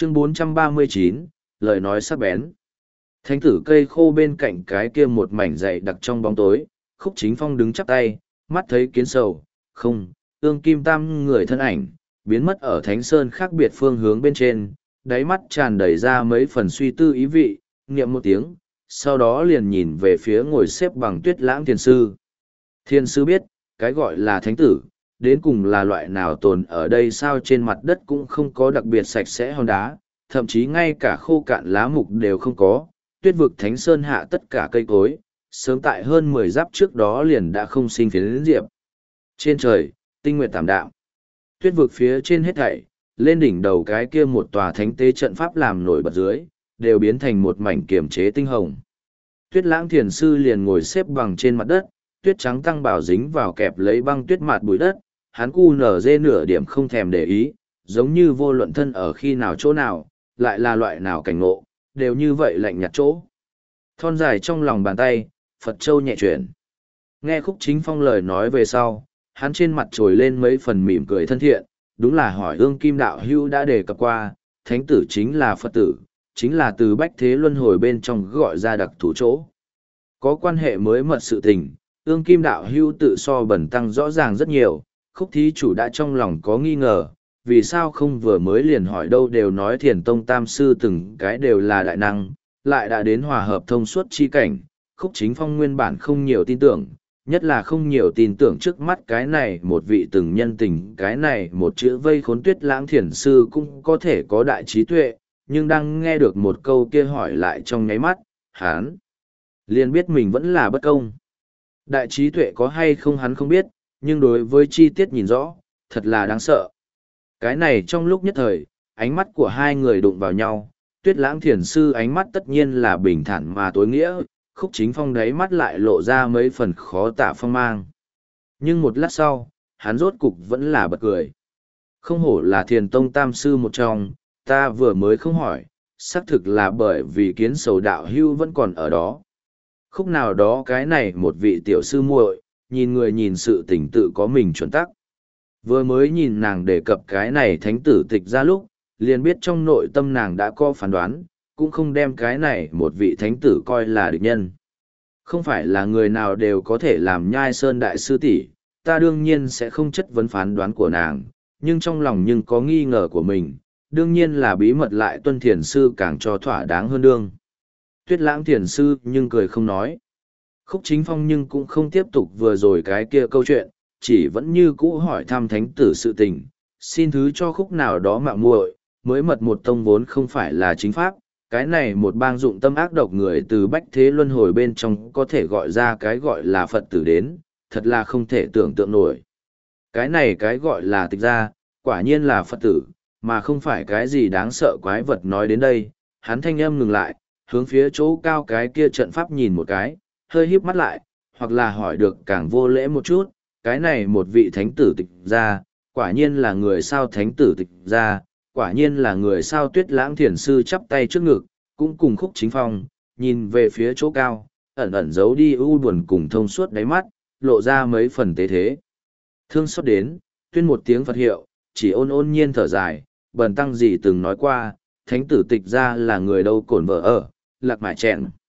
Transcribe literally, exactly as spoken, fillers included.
Chương bốn trăm ba mươi chín, lời nói sắc bén. Thánh tử cây khô bên cạnh cái kia một mảnh dày đặc trong bóng tối, Khúc Chính Phong đứng chắp tay, mắt thấy kiến sầu, không, ương kim tam người thân ảnh, biến mất ở Thánh Sơn khác biệt phương hướng bên trên, đáy mắt tràn đầy ra mấy phần suy tư ý vị, niệm một tiếng, sau đó liền nhìn về phía ngồi xếp bằng Tuyết Lãng Thiền Sư. Thiền Sư biết, cái gọi là thánh tử, đến cùng là loại nào tồn ở đây sao trên mặt đất cũng không có đặc biệt sạch sẽ hòn đá, thậm chí ngay cả khô cạn lá mục đều không có, tuyết vực Thánh Sơn hạ tất cả cây cối, sớm tại hơn mười giáp trước đó liền đã không sinh phiến diệp. Trên trời, tinh nguyệt tảm đạm. Tuyết vực phía trên hết thảy, lên đỉnh đầu cái kia một tòa thánh tế trận pháp làm nổi bật dưới, đều biến thành một mảnh kiềm chế tinh hồng. Tuyết Lãng Thiền Sư liền ngồi xếp bằng trên mặt đất, tuyết trắng tăng bảo dính vào kẹp lấy băng tuyết mạt bụi đất, hắn cu nở dê nửa điểm không thèm để ý, giống như vô luận thân ở khi nào chỗ nào, lại là loại nào cảnh ngộ, đều như vậy lạnh nhạt chỗ. Thon dài trong lòng bàn tay, Phật Châu nhẹ chuyển. Nghe Khúc Chính Phong lời nói về sau, hắn trên mặt trồi lên mấy phần mỉm cười thân thiện, đúng là hỏi ương kim đạo hữu đã đề cập qua, thánh tử chính là Phật tử, chính là từ bách thế luân hồi bên trong gọi ra đặc thủ chỗ. Có quan hệ mới mật sự tình, ương kim đạo hữu tự so bẩn tăng rõ ràng rất nhiều, Khúc thí chủ đã trong lòng có nghi ngờ, vì sao không vừa mới liền hỏi đâu đều nói thiền tông tam sư từng cái đều là đại năng, lại đã đến hòa hợp thông suốt chi cảnh, Khúc Chính Phong nguyên bản không nhiều tin tưởng, nhất là không nhiều tin tưởng trước mắt cái này một vị từng nhân tình, cái này một chữ vây khốn Tuyết Lãng Thiền Sư cũng có thể có đại trí tuệ, nhưng đang nghe được một câu kia hỏi lại trong nháy mắt, hắn liền biết mình vẫn là bất công. Đại trí tuệ có hay không hắn không biết, nhưng đối với chi tiết nhìn rõ, thật là đáng sợ. Cái này trong lúc nhất thời, ánh mắt của hai người đụng vào nhau, Tuyết Lãng Thiền Sư ánh mắt tất nhiên là bình thản mà tối nghĩa, Khúc Chính Phong đáy mắt lại lộ ra mấy phần khó tả phong mang. Nhưng một lát sau, hắn rốt cục vẫn là bật cười. Không hổ là thiền tông tam sư một trong, ta vừa mới không hỏi, xác thực là bởi vì kiến sầu đạo hưu vẫn còn ở đó. Khúc nào đó cái này một vị tiểu sư muội, nhìn người nhìn sự tình tự có mình chuẩn tắc. Vừa mới nhìn nàng đề cập cái này thánh tử tịch ra lúc, liền biết trong nội tâm nàng đã có phán đoán, cũng không đem cái này một vị thánh tử coi là địch nhân. Không phải là người nào đều có thể làm nhai sơn đại sư tỷ, ta đương nhiên sẽ không chất vấn phán đoán của nàng, nhưng trong lòng nhưng có nghi ngờ của mình, đương nhiên là bí mật lại tuân thiền sư càng cho thỏa đáng hơn đương. Tuyết Lãng Thiền Sư nhưng cười không nói. Khúc Chính Phong nhưng cũng không tiếp tục vừa rồi cái kia câu chuyện, chỉ vẫn như cũ hỏi thăm thánh tử sự tình, xin thứ cho khúc nào đó mạo muội, mới mật một tông vốn không phải là chính pháp, cái này một bang dụng tâm ác độc người từ bách thế luân hồi bên trong có thể gọi ra cái gọi là Phật tử đến, thật là không thể tưởng tượng nổi. Cái này cái gọi là tịch ra, quả nhiên là Phật tử, mà không phải cái gì đáng sợ quái vật nói đến đây, hắn thanh âm ngừng lại, hướng phía chỗ cao cái kia trận pháp nhìn một cái, hơi híp mắt lại, hoặc là hỏi được càng vô lễ một chút, cái này một vị thánh tử tịch ra, quả nhiên là người sao thánh tử tịch ra, quả nhiên là người sao Tuyết Lãng Thiền Sư chắp tay trước ngực, cũng cùng Khúc Chính Phong, nhìn về phía chỗ cao, ẩn ẩn giấu đi u buồn cùng thông suốt đáy mắt, lộ ra mấy phần tế thế. Thương xót đến, tuyên một tiếng Phật hiệu, chỉ ôn ôn nhiên thở dài, bần tăng gì từng nói qua, thánh tử tịch ra là người đâu cổn vợ ở, lạc mải chẹn.